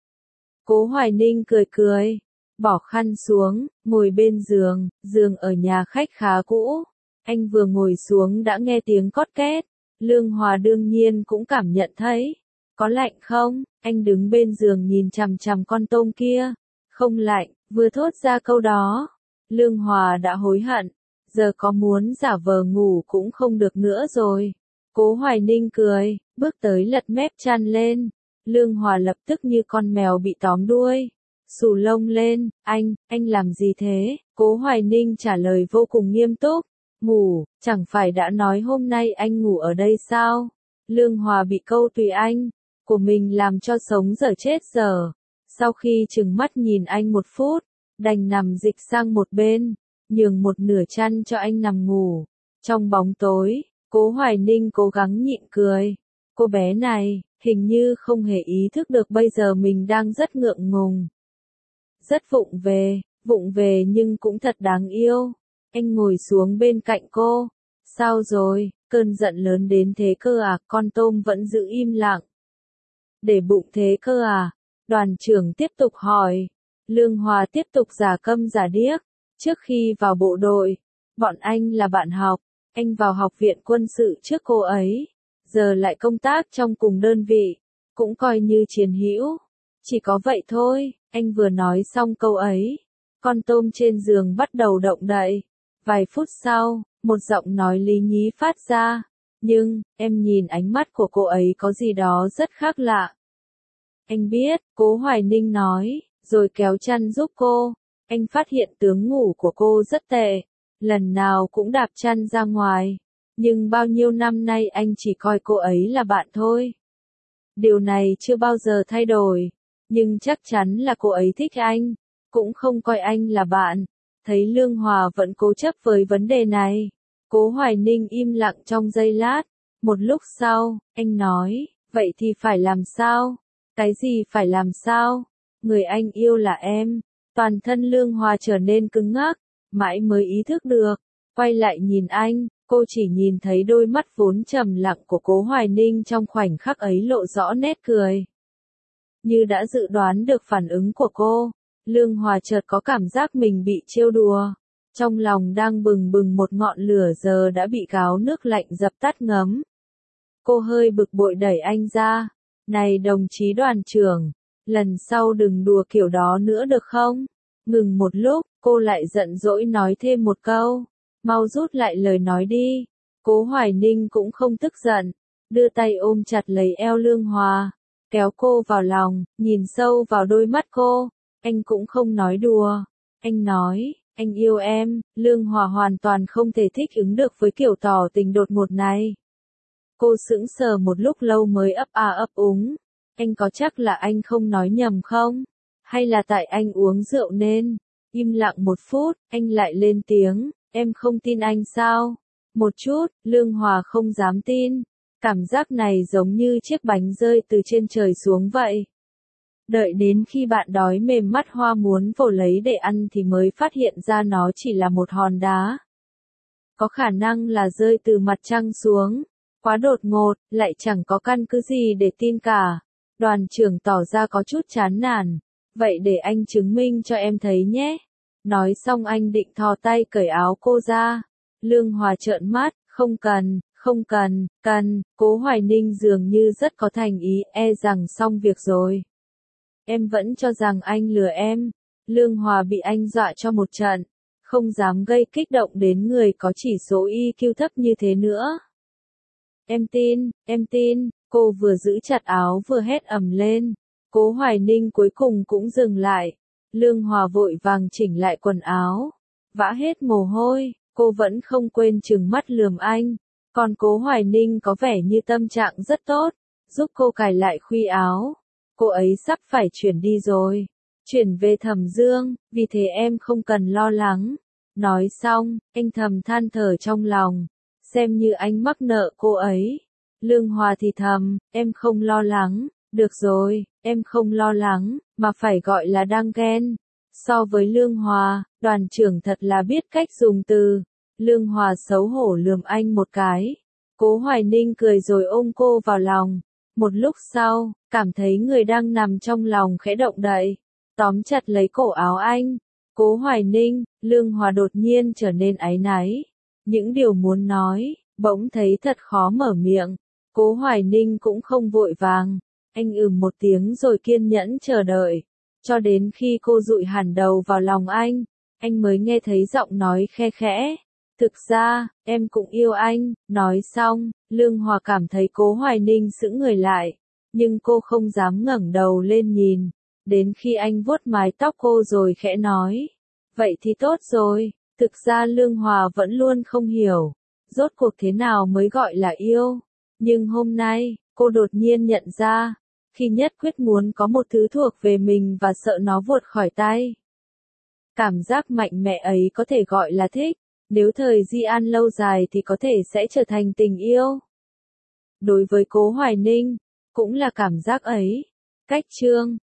Cố Hoài Ninh cười cười, bỏ khăn xuống, ngồi bên giường, giường ở nhà khách khá cũ. Anh vừa ngồi xuống đã nghe tiếng cót két. Lương Hòa đương nhiên cũng cảm nhận thấy. Có lạnh không? Anh đứng bên giường nhìn chằm chằm con tôm kia. Không lạnh, vừa thốt ra câu đó. Lương Hòa đã hối hận. Giờ có muốn giả vờ ngủ cũng không được nữa rồi. Cố Hoài Ninh cười, bước tới lật mép chăn lên. Lương Hòa lập tức như con mèo bị tóm đuôi. Xù lông lên, anh, anh làm gì thế? Cố Hoài Ninh trả lời vô cùng nghiêm túc. Ngủ, chẳng phải đã nói hôm nay anh ngủ ở đây sao? Lương Hòa bị câu tùy anh, của mình làm cho sống dở chết dở. Sau khi trừng mắt nhìn anh một phút, đành nằm dịch sang một bên, nhường một nửa chăn cho anh nằm ngủ. Trong bóng tối, Cố Hoài Ninh cố gắng nhịn cười. Cô bé này, hình như không hề ý thức được bây giờ mình đang rất ngượng ngùng. Rất vụng về, vụng về nhưng cũng thật đáng yêu. Anh ngồi xuống bên cạnh cô. Sao rồi, cơn giận lớn đến thế cơ à? Con tôm vẫn giữ im lặng. Để bụng thế cơ à? Đoàn trưởng tiếp tục hỏi. Lương Hòa tiếp tục giả câm giả điếc. Trước khi vào bộ đội, bọn anh là bạn học. Anh vào học viện quân sự trước cô ấy. Giờ lại công tác trong cùng đơn vị. Cũng coi như chiến hữu. Chỉ có vậy thôi. Anh vừa nói xong câu ấy. Con tôm trên giường bắt đầu động đậy. Vài phút sau, một giọng nói lý nhí phát ra. Nhưng, em nhìn ánh mắt của cô ấy có gì đó rất khác lạ. Anh biết, Cố Hoài Ninh nói, rồi kéo chăn giúp cô. Anh phát hiện tướng ngủ của cô rất tệ. Lần nào cũng đạp chăn ra ngoài. Nhưng bao nhiêu năm nay anh chỉ coi cô ấy là bạn thôi. Điều này chưa bao giờ thay đổi. Nhưng chắc chắn là cô ấy thích anh. Cũng không coi anh là bạn. Thấy Lương Hòa vẫn cố chấp với vấn đề này. Cố Hoài Ninh im lặng trong giây lát. Một lúc sau, anh nói, vậy thì phải làm sao? Cái gì phải làm sao? Người anh yêu là em. Toàn thân Lương Hòa trở nên cứng ngắc, mãi mới ý thức được. Quay lại nhìn anh, cô chỉ nhìn thấy đôi mắt vốn trầm lặng của Cố Hoài Ninh trong khoảnh khắc ấy lộ rõ nét cười. Như đã dự đoán được phản ứng của cô, Lương Hòa chợt có cảm giác mình bị trêu đùa. Trong lòng đang bừng bừng một ngọn lửa giờ đã bị gáo nước lạnh dập tắt ngấm. Cô hơi bực bội đẩy anh ra. Này đồng chí đoàn trưởng, lần sau đừng đùa kiểu đó nữa được không? Ngừng một lúc, cô lại giận dỗi nói thêm một câu. Mau rút lại lời nói đi. Cố Hoài Ninh cũng không tức giận. Đưa tay ôm chặt lấy eo Lương Hòa. Kéo cô vào lòng, nhìn sâu vào đôi mắt cô. Anh cũng không nói đùa. Anh nói, anh yêu em. Lương Hòa hoàn toàn không thể thích ứng được với kiểu tỏ tình đột ngột này. Cô sững sờ một lúc lâu mới ấp a ấp úng. Anh có chắc là anh không nói nhầm không? Hay là tại anh uống rượu nên? Im lặng một phút, anh lại lên tiếng. Em không tin anh sao? Một chút, Lương Hòa không dám tin. Cảm giác này giống như chiếc bánh rơi từ trên trời xuống vậy. Đợi đến khi bạn đói mềm mắt hoa muốn vồ lấy để ăn thì mới phát hiện ra nó chỉ là một hòn đá. Có khả năng là rơi từ mặt trăng xuống. Quá đột ngột, lại chẳng có căn cứ gì để tin cả. Đoàn trưởng tỏ ra có chút chán nản. Vậy để anh chứng minh cho em thấy nhé. Nói xong anh định thò tay cởi áo cô ra. Lương Hòa trợn mắt, không cần, không cần, cần. Cố Hoài Ninh dường như rất có thành ý, e rằng xong việc rồi. Em vẫn cho rằng anh lừa em. Lương Hòa bị anh dọa cho một trận. Không dám gây kích động đến người có chỉ số i kiu thấp như thế nữa. Em tin, em tin. Cô vừa giữ chặt áo vừa hét ầm lên. Cố Hoài Ninh cuối cùng cũng dừng lại. Lương Hòa vội vàng chỉnh lại quần áo, vã hết mồ hôi, cô vẫn không quên trừng mắt lườm anh. Còn Cố Hoài Ninh có vẻ như tâm trạng rất tốt, giúp cô cài lại khuy áo. Cô ấy sắp phải chuyển đi rồi, chuyển về Thẩm Dương, vì thế em không cần lo lắng. Nói xong, anh thầm than thở trong lòng, xem như anh mắc nợ cô ấy. Lương Hòa thì thầm, em không lo lắng, được rồi, em không lo lắng, mà phải gọi là đang ghen. So với Lương Hòa, đoàn trưởng thật là biết cách dùng từ. Lương Hòa xấu hổ lườm anh một cái. Cố Hoài Ninh cười rồi ôm cô vào lòng. Một lúc sau, cảm thấy người đang nằm trong lòng khẽ động đậy, tóm chặt lấy cổ áo anh. Cố Hoài Ninh, Lương Hòa đột nhiên trở nên áy náy. Những điều muốn nói, bỗng thấy thật khó mở miệng. Cố Hoài Ninh cũng không vội vàng. Anh ừm một tiếng rồi kiên nhẫn chờ đợi. Cho đến khi cô dụi hẳn đầu vào lòng anh, anh mới nghe thấy giọng nói khe khẽ. Thực ra, em cũng yêu anh. Nói xong, Lương Hòa cảm thấy Cố Hoài Ninh sững người lại. Nhưng cô không dám ngẩng đầu lên nhìn. Đến khi anh vuốt mái tóc cô rồi khẽ nói. Vậy thì tốt rồi. Thực ra Lương Hòa vẫn luôn không hiểu. Rốt cuộc thế nào mới gọi là yêu. Nhưng hôm nay, cô đột nhiên nhận ra. Khi nhất quyết muốn có một thứ thuộc về mình và sợ nó vụt khỏi tay. Cảm giác mạnh mẽ ấy có thể gọi là thích. Nếu thời Di An lâu dài thì có thể sẽ trở thành tình yêu. Đối với Cố Hoài Ninh, cũng là cảm giác ấy. Cách chương